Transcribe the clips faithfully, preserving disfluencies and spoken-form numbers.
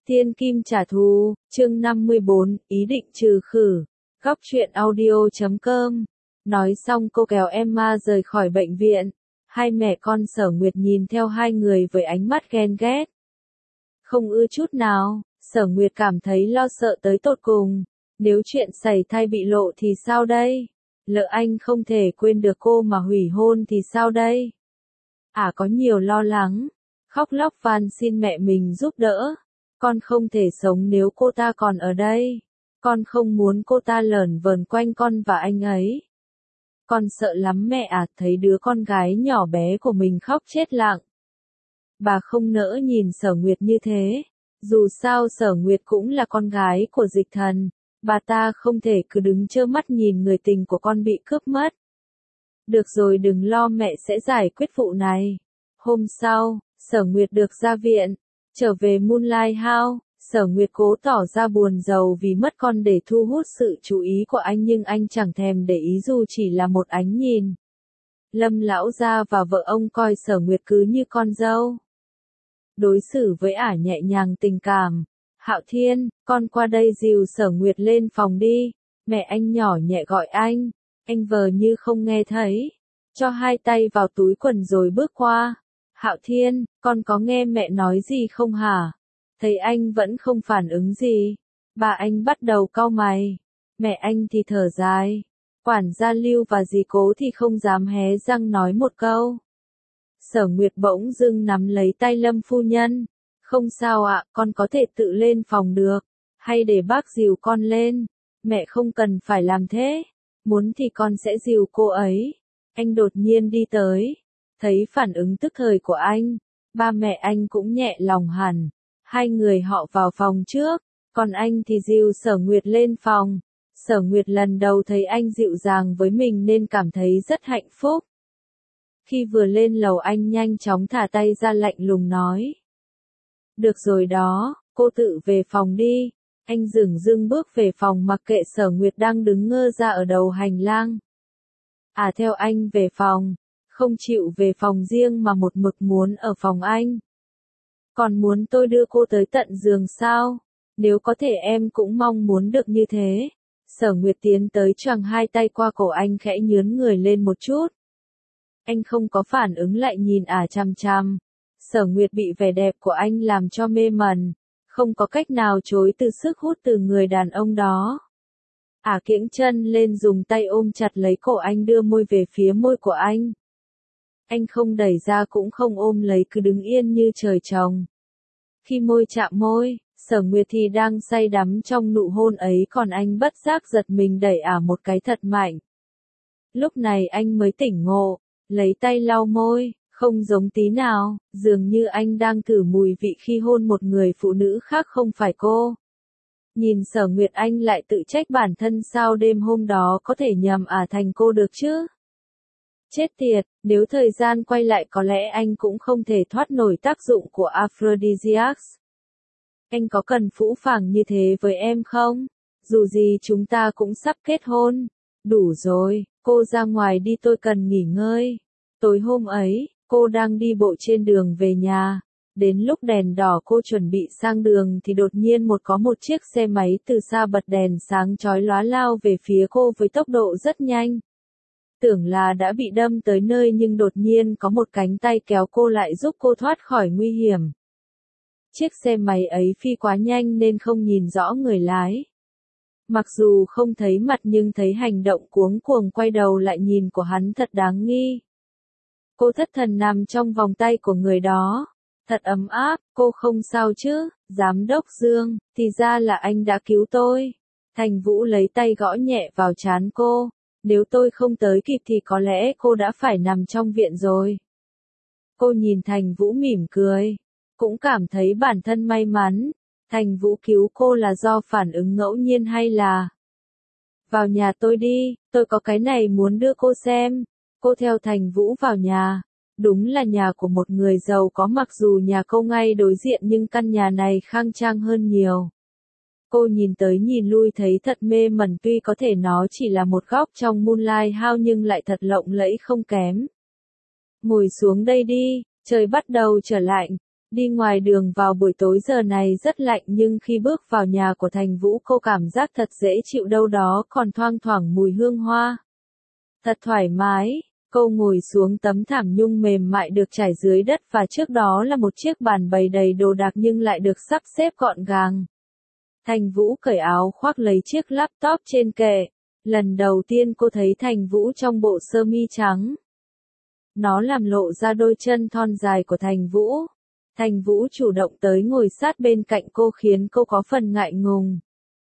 Tiên kim trả thù, chương năm mươi bốn, ý định trừ khử. Góc truyện audio chấm com. Nói xong cô kéo Emma rời khỏi bệnh viện. Hai mẹ con Sở Nguyệt nhìn theo hai người với ánh mắt ghen ghét. Không ưa chút nào, Sở Nguyệt cảm thấy lo sợ tới tột cùng. Nếu chuyện xảy thai bị lộ thì sao đây? Lỡ anh không thể quên được cô mà hủy hôn thì sao đây? À có nhiều lo lắng. Khóc lóc van xin mẹ mình giúp đỡ. Con không thể sống nếu cô ta còn ở đây. Con không muốn cô ta lởn vởn quanh con và anh ấy. Con sợ lắm mẹ à, thấy đứa con gái nhỏ bé của mình khóc chết lặng. Bà không nỡ nhìn Sở Nguyệt như thế. Dù sao Sở Nguyệt cũng là con gái của Dịch Thần. Bà ta không thể cứ đứng trơ mắt nhìn người tình của con bị cướp mất. Được rồi, đừng lo, mẹ sẽ giải quyết vụ này. Hôm sau, Sở Nguyệt được ra viện. Trở về Moonlight House, Sở Nguyệt cố tỏ ra buồn rầu vì mất con để thu hút sự chú ý của anh, nhưng anh chẳng thèm để ý dù chỉ là một ánh nhìn. Lâm lão gia và vợ ông coi Sở Nguyệt cứ như con dâu. Đối xử với ả nhẹ nhàng tình cảm. Hạo Thiên, con qua đây dìu Sở Nguyệt lên phòng đi. Mẹ anh nhỏ nhẹ gọi anh. Anh vờ như không nghe thấy. Cho hai tay vào túi quần rồi bước qua. Hạo Thiên, con có nghe mẹ nói gì không hả? Thấy anh vẫn không phản ứng gì. Bà anh bắt đầu cau mày. Mẹ anh thì thở dài. Quản gia Lưu và dì Cố thì không dám hé răng nói một câu. Sở Nguyệt bỗng dưng nắm lấy tay Lâm phu nhân. Không sao ạ, con có thể tự lên phòng được. Hay để bác dìu con lên. Mẹ không cần phải làm thế. Muốn thì con sẽ dìu cô ấy. Anh đột nhiên đi tới. Thấy phản ứng tức thời của anh, ba mẹ anh cũng nhẹ lòng hẳn. Hai người họ vào phòng trước, còn anh thì dìu Sở Nguyệt lên phòng. Sở Nguyệt lần đầu thấy anh dịu dàng với mình nên cảm thấy rất hạnh phúc. Khi vừa lên lầu anh nhanh chóng thả tay ra, lạnh lùng nói. Được rồi đó, cô tự về phòng đi. Anh dửng dưng bước về phòng mặc kệ Sở Nguyệt đang đứng ngơ ra ở đầu hành lang. À theo anh về phòng. Không chịu về phòng riêng mà một mực muốn ở phòng anh. Còn muốn tôi đưa cô tới tận giường sao? Nếu có thể em cũng mong muốn được như thế. Sở Nguyệt tiến tới choàng hai tay qua cổ anh, khẽ nhướn người lên một chút. Anh không có phản ứng, lại nhìn ả chằm chằm. Sở Nguyệt bị vẻ đẹp của anh làm cho mê mẩn. Không có cách nào chối từ sức hút từ người đàn ông đó. Ả kiễng chân lên dùng tay ôm chặt lấy cổ anh, đưa môi về phía môi của anh. Anh không đẩy ra cũng không ôm lấy, cứ đứng yên như trời trồng. Khi môi chạm môi, Sở Nguyệt thì đang say đắm trong nụ hôn ấy, còn anh bất giác giật mình đẩy ả một cái thật mạnh. Lúc này anh mới tỉnh ngộ, lấy tay lau môi, không giống tí nào, dường như anh đang thử mùi vị khi hôn một người phụ nữ khác không phải cô. Nhìn Sở Nguyệt anh lại tự trách bản thân, sao đêm hôm đó có thể nhầm ả thành cô được chứ? Chết tiệt, nếu thời gian quay lại có lẽ anh cũng không thể thoát nổi tác dụng của aphrodisiacs. Anh có cần phũ phàng như thế với em không? Dù gì chúng ta cũng sắp kết hôn. Đủ rồi, cô ra ngoài đi, tôi cần nghỉ ngơi. Tối hôm ấy, cô đang đi bộ trên đường về nhà. Đến lúc đèn đỏ cô chuẩn bị sang đường thì đột nhiên một có một chiếc xe máy từ xa bật đèn sáng chói lóa lao về phía cô với tốc độ rất nhanh. Tưởng là đã bị đâm tới nơi, nhưng đột nhiên có một cánh tay kéo cô lại, giúp cô thoát khỏi nguy hiểm. Chiếc xe máy ấy phi quá nhanh nên không nhìn rõ người lái. Mặc dù không thấy mặt nhưng thấy hành động cuống cuồng quay đầu lại nhìn của hắn thật đáng nghi. Cô thất thần nằm trong vòng tay của người đó. Thật ấm áp, cô không sao chứ? Giám đốc Dương, thì ra là anh đã cứu tôi. Thành Vũ lấy tay gõ nhẹ vào trán cô. Nếu tôi không tới kịp thì có lẽ cô đã phải nằm trong viện rồi. Cô nhìn Thành Vũ mỉm cười. Cũng cảm thấy bản thân may mắn. Thành Vũ cứu cô là do phản ứng ngẫu nhiên hay là... Vào nhà tôi đi, tôi có cái này muốn đưa cô xem. Cô theo Thành Vũ vào nhà. Đúng là nhà của một người giàu có, mặc dù nhà cô ngay đối diện nhưng căn nhà này khang trang hơn nhiều. Cô nhìn tới nhìn lui thấy thật mê mẩn, tuy có thể nó chỉ là một góc trong Moonlight House nhưng lại thật lộng lẫy không kém. Ngồi xuống đây đi, trời bắt đầu trở lạnh. Đi ngoài đường vào buổi tối giờ này rất lạnh nhưng khi bước vào nhà của Thành Vũ cô cảm giác thật dễ chịu đâu đó còn thoang thoảng mùi hương hoa. Thật thoải mái, cô ngồi xuống tấm thảm nhung mềm mại được trải dưới đất và trước đó là một chiếc bàn bày đầy đồ đạc nhưng lại được sắp xếp gọn gàng. Thành Vũ cởi áo khoác lấy chiếc laptop trên kệ. Lần đầu tiên cô thấy Thành Vũ trong bộ sơ mi trắng. Nó làm lộ ra đôi chân thon dài của Thành Vũ. Thành Vũ chủ động tới ngồi sát bên cạnh cô khiến cô có phần ngại ngùng.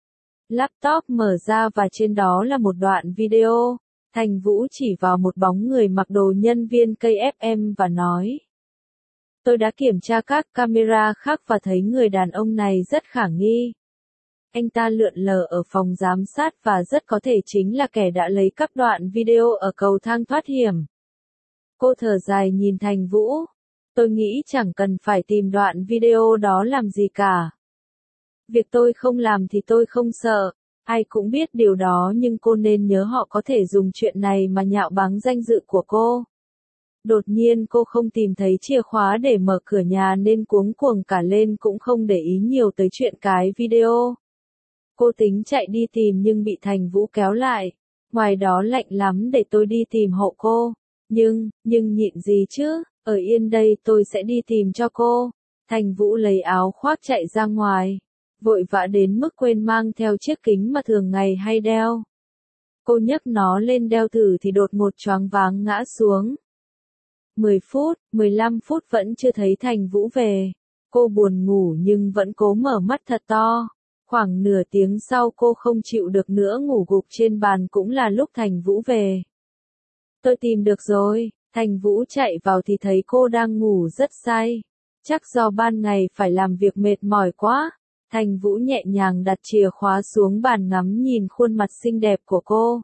Laptop mở ra và trên đó là một đoạn video. Thành Vũ chỉ vào một bóng người mặc đồ nhân viên ca ép em và nói. Tôi đã kiểm tra các camera khác và thấy người đàn ông này rất khả nghi. Anh ta lượn lờ ở phòng giám sát và rất có thể chính là kẻ đã lấy cắp đoạn video ở cầu thang thoát hiểm. Cô thở dài nhìn Thành Vũ. Tôi nghĩ chẳng cần phải tìm đoạn video đó làm gì cả. Việc tôi không làm thì tôi không sợ. Ai cũng biết điều đó nhưng cô nên nhớ họ có thể dùng chuyện này mà nhạo báng danh dự của cô. Đột nhiên cô không tìm thấy chìa khóa để mở cửa nhà nên cuống cuồng cả lên cũng không để ý nhiều tới chuyện cái video. Cô tính chạy đi tìm nhưng bị Thành Vũ kéo lại. Ngoài đó lạnh lắm để tôi đi tìm hộ cô. Nhưng, nhưng nhịn gì chứ, ở yên đây tôi sẽ đi tìm cho cô. Thành Vũ lấy áo khoác chạy ra ngoài. Vội vã đến mức quên mang theo chiếc kính mà thường ngày hay đeo. Cô nhấc nó lên đeo thử thì đột ngột choáng váng ngã xuống. mười phút, mười lăm phút vẫn chưa thấy Thành Vũ về. Cô buồn ngủ nhưng vẫn cố mở mắt thật to. Khoảng nửa tiếng sau cô không chịu được nữa ngủ gục trên bàn cũng là lúc Thành Vũ về. Tôi tìm được rồi, Thành Vũ chạy vào thì thấy cô đang ngủ rất say. Chắc do ban ngày phải làm việc mệt mỏi quá. Thành Vũ nhẹ nhàng đặt chìa khóa xuống bàn ngắm nhìn khuôn mặt xinh đẹp của cô.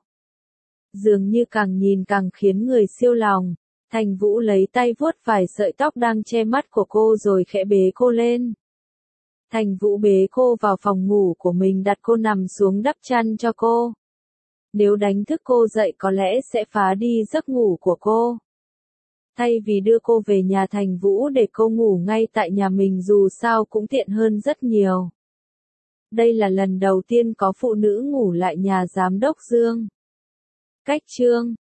Dường như càng nhìn càng khiến người siêu lòng. Thành Vũ lấy tay vuốt vài sợi tóc đang che mắt của cô rồi khẽ bế cô lên. Thành Vũ bế cô vào phòng ngủ của mình đặt cô nằm xuống đắp chăn cho cô. Nếu đánh thức cô dậy có lẽ sẽ phá đi giấc ngủ của cô. Thay vì đưa cô về nhà Thành Vũ để cô ngủ ngay tại nhà mình dù sao cũng tiện hơn rất nhiều. Đây là lần đầu tiên có phụ nữ ngủ lại nhà giám đốc Dương. Cách chương